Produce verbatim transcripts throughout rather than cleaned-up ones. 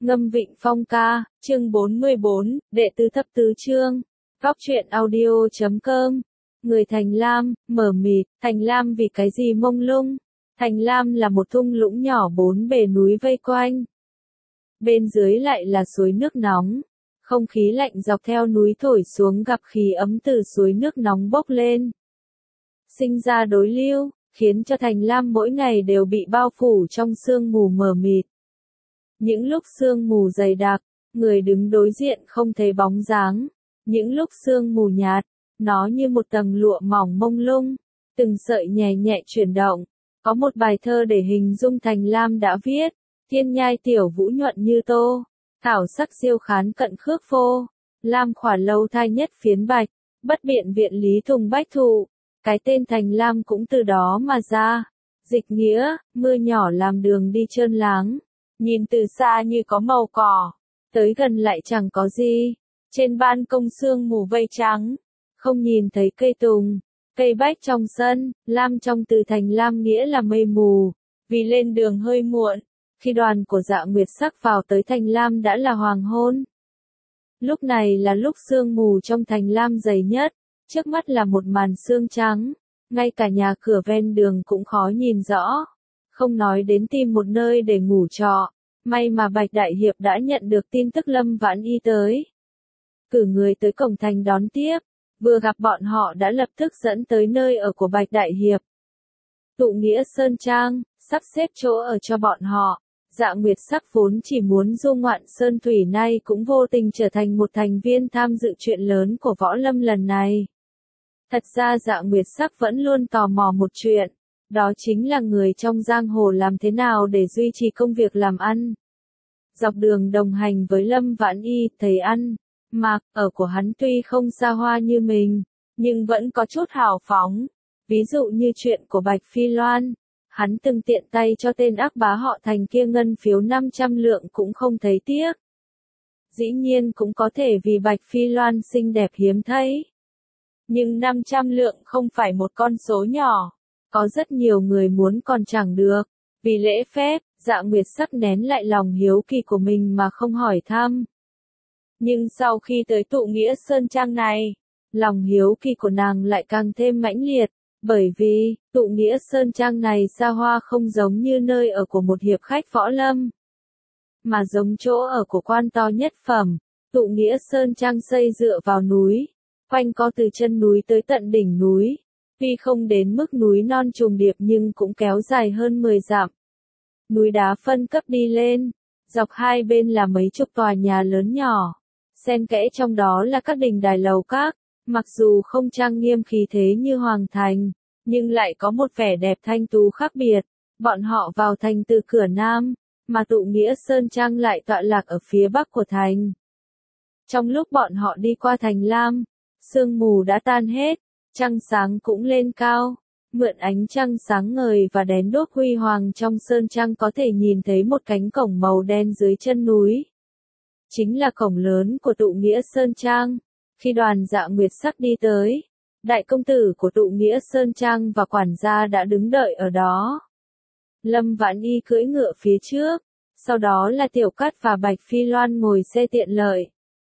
Ngâm Vịnh Phong ca, chương bốn mươi bốn, đệ tứ thập tứ chương. Góc truyện audio chấm com. Người Thành Lam, mờ mịt, Thành Lam vì cái gì mông lung? Thành Lam là một thung lũng nhỏ bốn bề núi vây quanh. Bên dưới lại là suối nước nóng. Không khí lạnh dọc theo núi thổi xuống gặp khí ấm từ suối nước nóng bốc lên. Sinh ra đối lưu, khiến cho Thành Lam mỗi ngày đều bị bao phủ trong sương mù mờ mịt. Những lúc sương mù dày đặc, người đứng đối diện không thấy bóng dáng. Những lúc sương mù nhạt, nó như một tầng lụa mỏng mông lung, từng sợi nhẹ nhẹ chuyển động. Có một bài thơ để hình dung Thành Lam đã viết: thiên nhai tiểu vũ nhuận như tô, thảo sắc diêu khán cận khước phô, lam khỏa lâu thai nhất phiến bạch, bất biện viện lý thùng bách thụ. Cái tên Thành Lam cũng từ đó mà ra. Dịch nghĩa, mưa nhỏ làm đường đi trơn láng. Nhìn từ xa như có màu cỏ, tới gần lại chẳng có gì. Trên ban công sương mù vây trắng, không nhìn thấy cây tùng, cây bách trong sân. Lam trong từ Thành Lam nghĩa là mây mù, vì lên đường hơi muộn. Khi đoàn của Dạ Nguyệt Sắc vào tới Thành Lam đã là hoàng hôn. Lúc này là lúc sương mù trong Thành Lam dày nhất, trước mắt là một màn sương trắng, ngay cả nhà cửa ven đường cũng khó nhìn rõ. Không nói đến tìm một nơi để ngủ trọ, may mà Bạch Đại Hiệp đã nhận được tin tức Lâm Vãn Y tới. Cử người tới cổng thành đón tiếp, vừa gặp bọn họ đã lập tức dẫn tới nơi ở của Bạch Đại Hiệp. Tụ Nghĩa Sơn Trang, sắp xếp chỗ ở cho bọn họ. Dạ Nguyệt Sắc vốn chỉ muốn du ngoạn Sơn Thủy nay cũng vô tình trở thành một thành viên tham dự chuyện lớn của Võ Lâm lần này. Thật ra Dạ Nguyệt Sắc vẫn luôn tò mò một chuyện. Đó chính là người trong giang hồ làm thế nào để duy trì công việc làm ăn. Dọc đường đồng hành với Lâm Vãn Y, thấy ăn, mặc, ở của hắn tuy không xa hoa như mình, nhưng vẫn có chút hào phóng. Ví dụ như chuyện của Bạch Phi Loan, hắn từng tiện tay cho tên ác bá họ Thành kia ngân phiếu năm trăm lượng cũng không thấy tiếc. Dĩ nhiên cũng có thể vì Bạch Phi Loan xinh đẹp hiếm thấy. Nhưng năm trăm lượng không phải một con số nhỏ. Có rất nhiều người muốn còn chẳng được. Vì lễ phép, Dạ Nguyệt Sắc nén lại lòng hiếu kỳ của mình mà không hỏi thăm. Nhưng sau khi tới Tụ Nghĩa Sơn Trang này, lòng hiếu kỳ của nàng lại càng thêm mãnh liệt. Bởi vì, Tụ Nghĩa Sơn Trang này xa hoa không giống như nơi ở của một hiệp khách võ lâm, mà giống chỗ ở của quan to nhất phẩm. Tụ Nghĩa Sơn Trang xây dựa vào núi, quanh co từ chân núi tới tận đỉnh núi. Tuy không đến mức núi non trùng điệp nhưng cũng kéo dài hơn mười dặm. Núi đá phân cấp đi lên, dọc hai bên là mấy chục tòa nhà lớn nhỏ, xen kẽ trong đó là các đình đài lầu các, mặc dù không trang nghiêm khí thế như Hoàng Thành, nhưng lại có một vẻ đẹp thanh tú khác biệt. Bọn họ vào thành từ cửa Nam, mà Tụ Nghĩa Sơn Trang lại tọa lạc ở phía Bắc của thành. Trong lúc bọn họ đi qua Thành Lam, sương mù đã tan hết. Trăng sáng cũng lên cao, mượn ánh trăng sáng ngời và đèn đuốc huy hoàng trong sơn trang có thể nhìn thấy một cánh cổng màu đen dưới chân núi. Chính là cổng lớn của Tụ Nghĩa Sơn Trang. Khi đoàn Dạ Nguyệt Sắc đi tới, đại công tử của Tụ Nghĩa Sơn Trang và quản gia đã đứng đợi ở đó. Lâm Vãn Y cưỡi ngựa phía trước, sau đó là Tiểu Cát và Bạch Phi Loan ngồi xe tiện lợi.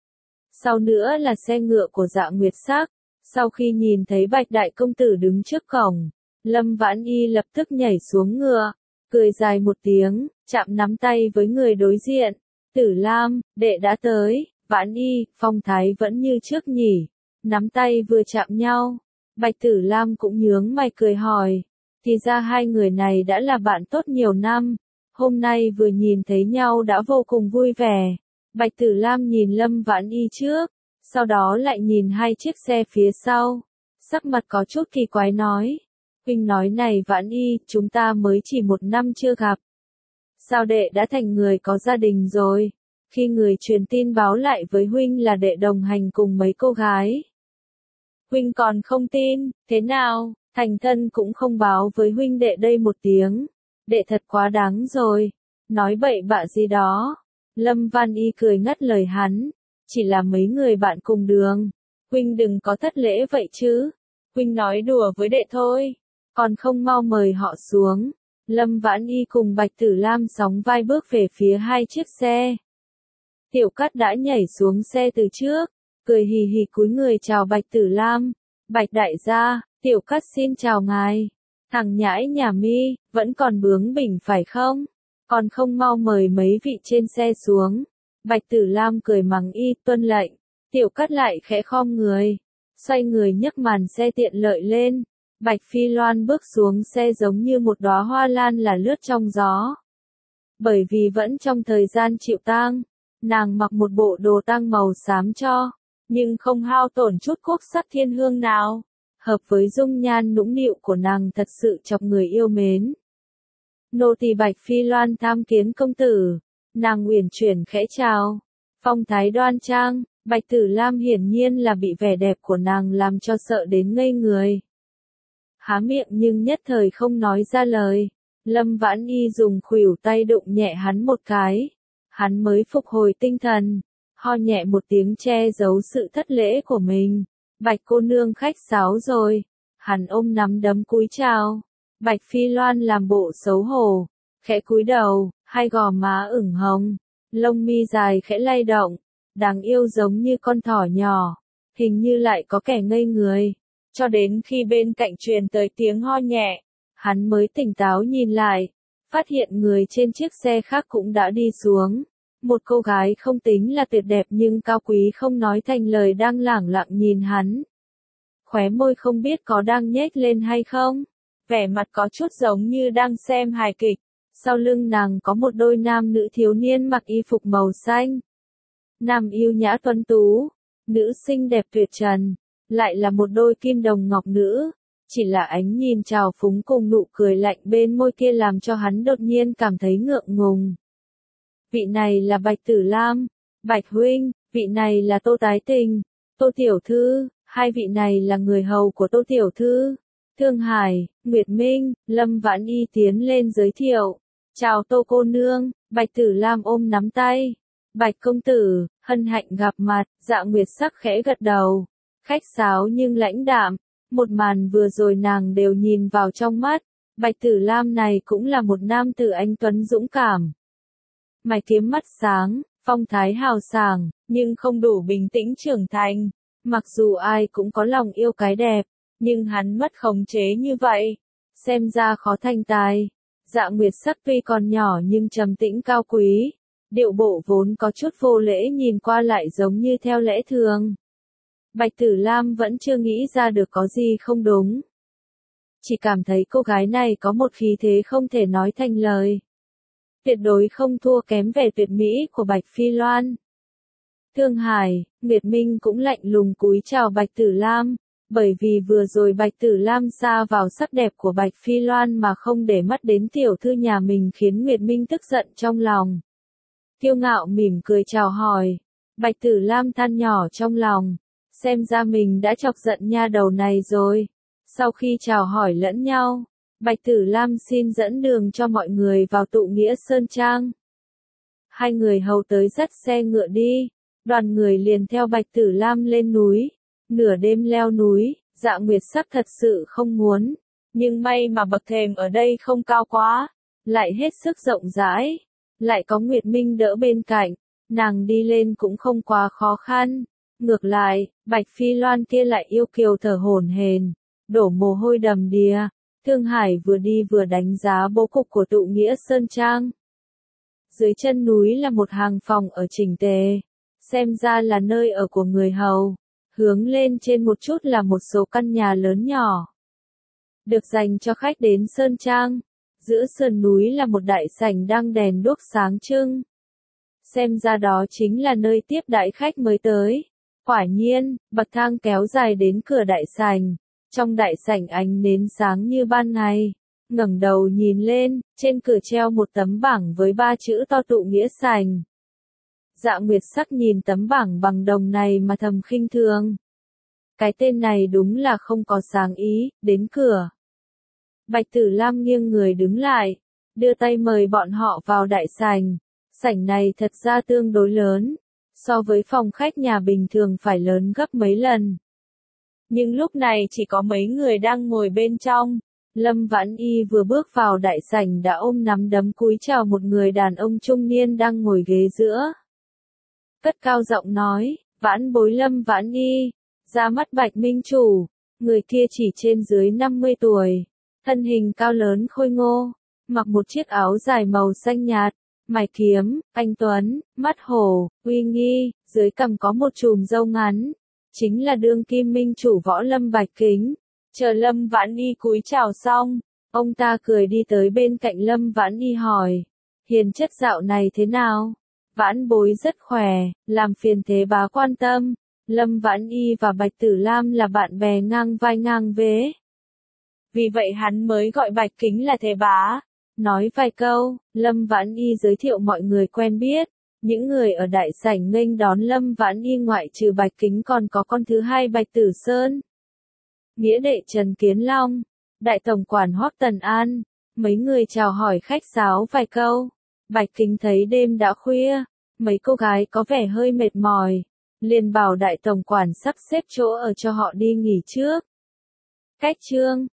Sau nữa là xe ngựa của Dạ Nguyệt Sắc. Sau khi nhìn thấy Bạch Đại Công Tử đứng trước cổng, Lâm Vãn Y lập tức nhảy xuống ngựa, cười dài một tiếng, chạm nắm tay với người đối diện. Tử Lam, đệ đã tới. Vãn Y, phong thái vẫn như trước nhỉ. Nắm tay vừa chạm nhau, Bạch Tử Lam cũng nhướng mày cười hỏi. Thì ra hai người này đã là bạn tốt nhiều năm, hôm nay vừa nhìn thấy nhau đã vô cùng vui vẻ. Bạch Tử Lam nhìn Lâm Vãn Y trước, sau đó lại nhìn hai chiếc xe phía sau, sắc mặt có chút kỳ quái nói. Huynh nói này Vãn Y, chúng ta mới chỉ một năm chưa gặp. Sao đệ đã thành người có gia đình rồi? Khi người truyền tin báo lại với huynh là đệ đồng hành cùng mấy cô gái. Huynh còn không tin, thế nào, thành thân cũng không báo với huynh đệ đây một tiếng. Đệ thật quá đáng rồi, nói bậy bạ gì đó. Lâm Vãn Y cười ngắt lời hắn. Chỉ là mấy người bạn cùng đường. Huynh đừng có thất lễ vậy chứ. Huynh nói đùa với đệ thôi. Còn không mau mời họ xuống. Lâm Vãn Y cùng Bạch Tử Lam sóng vai bước về phía hai chiếc xe. Tiểu Cát đã nhảy xuống xe từ trước, cười hì hì cúi người chào Bạch Tử Lam. Bạch đại gia, Tiểu Cát xin chào ngài. Thằng nhãi nhà mi, vẫn còn bướng bỉnh phải không? Còn không mau mời mấy vị trên xe xuống. Bạch Tử Lam cười mắng y, tuân lệnh. Tiểu Cát lại khẽ khom người, xoay người nhấc màn xe tiện lợi lên. Bạch Phi Loan bước xuống xe giống như một đóa hoa lan là lướt trong gió. Bởi vì vẫn trong thời gian chịu tang, nàng mặc một bộ đồ tang màu xám cho, nhưng không hao tổn chút quốc sắc thiên hương nào, hợp với dung nhan nũng nịu của nàng thật sự chọc người yêu mến. Nô tỳ Bạch Phi Loan tham kiến công tử. Nàng uyển chuyển khẽ chào, phong thái đoan trang. Bạch Tử Lam hiển nhiên là bị vẻ đẹp của nàng làm cho sợ đến ngây người. Há miệng nhưng nhất thời không nói ra lời. Lâm Vãn Y dùng khuỷu tay đụng nhẹ hắn một cái. Hắn mới phục hồi tinh thần, ho nhẹ một tiếng che giấu sự thất lễ của mình. Bạch cô nương khách sáo rồi. Hắn ôm nắm đấm cúi chào. Bạch Phi Loan làm bộ xấu hổ, khẽ cúi đầu, hai gò má ửng hồng, lông mi dài khẽ lay động, đáng yêu giống như con thỏ nhỏ, hình như lại có kẻ ngây người. Cho đến khi bên cạnh truyền tới tiếng ho nhẹ, hắn mới tỉnh táo nhìn lại, phát hiện người trên chiếc xe khác cũng đã đi xuống. Một cô gái không tính là tuyệt đẹp nhưng cao quý không nói thành lời đang lẳng lặng nhìn hắn. Khóe môi không biết có đang nhếch lên hay không, vẻ mặt có chút giống như đang xem hài kịch. Sau lưng nàng có một đôi nam nữ thiếu niên mặc y phục màu xanh. Nam yêu nhã tuấn tú, nữ xinh đẹp tuyệt trần, lại là một đôi kim đồng ngọc nữ. Chỉ là ánh nhìn trào phúng cùng nụ cười lạnh bên môi kia làm cho hắn đột nhiên cảm thấy ngượng ngùng. Vị này là Bạch Tử Lam, Bạch huynh, vị này là Tô Tái Tình, Tô Tiểu Thư, hai vị này là người hầu của Tô Tiểu Thư. Thương Hải, Nguyệt Minh, Lâm Vãn Y tiến lên giới thiệu. Chào Tô cô nương. Bạch Tử Lam ôm nắm tay. Bạch công tử, hân hạnh gặp mặt. Dạ Nguyệt sắc khẽ gật đầu, khách sáo nhưng lãnh đạm. Một màn vừa rồi nàng đều nhìn vào trong mắt. Bạch Tử Lam này cũng là một nam tử anh tuấn dũng cảm. Mày kiếm mắt sáng, phong thái hào sảng, nhưng không đủ bình tĩnh trưởng thành. Mặc dù ai cũng có lòng yêu cái đẹp, nhưng hắn mất khống chế như vậy, xem ra khó thành tài. Dạ Nguyệt sắc tuy còn nhỏ nhưng trầm tĩnh cao quý, điệu bộ vốn có chút vô lễ nhìn qua lại giống như theo lẽ thường. Bạch Tử Lam vẫn chưa nghĩ ra được có gì không đúng. Chỉ cảm thấy cô gái này có một khí thế không thể nói thành lời. Tuyệt đối không thua kém vẻ tuyệt mỹ của Bạch Phi Loan. Thương Hải, Nguyệt Minh cũng lạnh lùng cúi chào Bạch Tử Lam, bởi vì vừa rồi Bạch Tử Lam sa vào sắc đẹp của Bạch Phi Loan mà không để mắt đến tiểu thư nhà mình khiến Nguyệt Minh tức giận trong lòng. Kiêu ngạo mỉm cười chào hỏi. Bạch Tử Lam than nhỏ trong lòng, xem ra mình đã chọc giận nha đầu này rồi. Sau khi chào hỏi lẫn nhau, Bạch Tử Lam xin dẫn đường cho mọi người vào tụ nghĩa Sơn Trang. Hai người hầu tới dắt xe ngựa đi, đoàn người liền theo Bạch Tử Lam lên núi. Nửa đêm leo núi, Dạ Nguyệt sắc thật sự không muốn, nhưng may mà bậc thềm ở đây không cao quá, lại hết sức rộng rãi, lại có Nguyệt Minh đỡ bên cạnh, nàng đi lên cũng không quá khó khăn. Ngược lại, Bạch Phi Loan kia lại yêu kiều thở hổn hển, đổ mồ hôi đầm đìa. Thương Hải vừa đi vừa đánh giá bố cục của tụ nghĩa Sơn Trang. Dưới chân núi là một hàng phòng ở chỉnh tề, xem ra là nơi ở của người hầu. Hướng lên trên một chút là một số căn nhà lớn nhỏ, được dành cho khách đến Sơn Trang. Giữa sườn núi là một đại sảnh đang đèn đuốc sáng trưng. Xem ra đó chính là nơi tiếp đãi khách mới tới. Quả nhiên, bậc thang kéo dài đến cửa đại sảnh. Trong đại sảnh ánh nến sáng như ban ngày. Ngẩng đầu nhìn lên, trên cửa treo một tấm bảng với ba chữ to tụ nghĩa sảnh. Dạ Nguyệt sắc nhìn tấm bảng bằng đồng này mà thầm khinh thường. Cái tên này đúng là không có sáng ý, đến cửa. Bạch Tử Lam nghiêng người đứng lại, đưa tay mời bọn họ vào đại sảnh. Sảnh này thật ra tương đối lớn, so với phòng khách nhà bình thường phải lớn gấp mấy lần. Nhưng lúc này chỉ có mấy người đang ngồi bên trong. Lâm Vãn Y vừa bước vào đại sảnh đã ôm nắm đấm cúi chào một người đàn ông trung niên đang ngồi ghế giữa. cất cao giọng nói, vãn bối Lâm Vãn Y, ra mắt Bạch Minh Chủ. Người kia chỉ trên dưới năm mươi tuổi, thân hình cao lớn khôi ngô, mặc một chiếc áo dài màu xanh nhạt, mày kiếm, anh tuấn, mắt hổ, uy nghi, dưới cằm có một chùm râu ngắn, chính là đương kim Minh Chủ Võ Lâm Bạch Kính. Chờ Lâm Vãn Y cúi chào xong, ông ta cười đi tới bên cạnh Lâm Vãn Y hỏi, hiền chất dạo này thế nào? Vãn bối rất khỏe, làm phiền thế bá quan tâm. Lâm Vãn Y và Bạch Tử Lam là bạn bè ngang vai ngang vế. Vì vậy hắn mới gọi Bạch Kính là thế bá. Nói vài câu, Lâm Vãn Y giới thiệu mọi người quen biết. Những người ở đại sảnh nghênh đón Lâm Vãn Y ngoại trừ Bạch Kính còn có con thứ hai Bạch Tử Sơn, nghĩa đệ Trần Kiến Long, đại tổng quản Hoắc Tần An. Mấy người chào hỏi khách sáo vài câu. Bạch Kính thấy đêm đã khuya, mấy cô gái có vẻ hơi mệt mỏi, liền bảo đại tổng quản sắp xếp chỗ ở cho họ đi nghỉ trước. Cách chương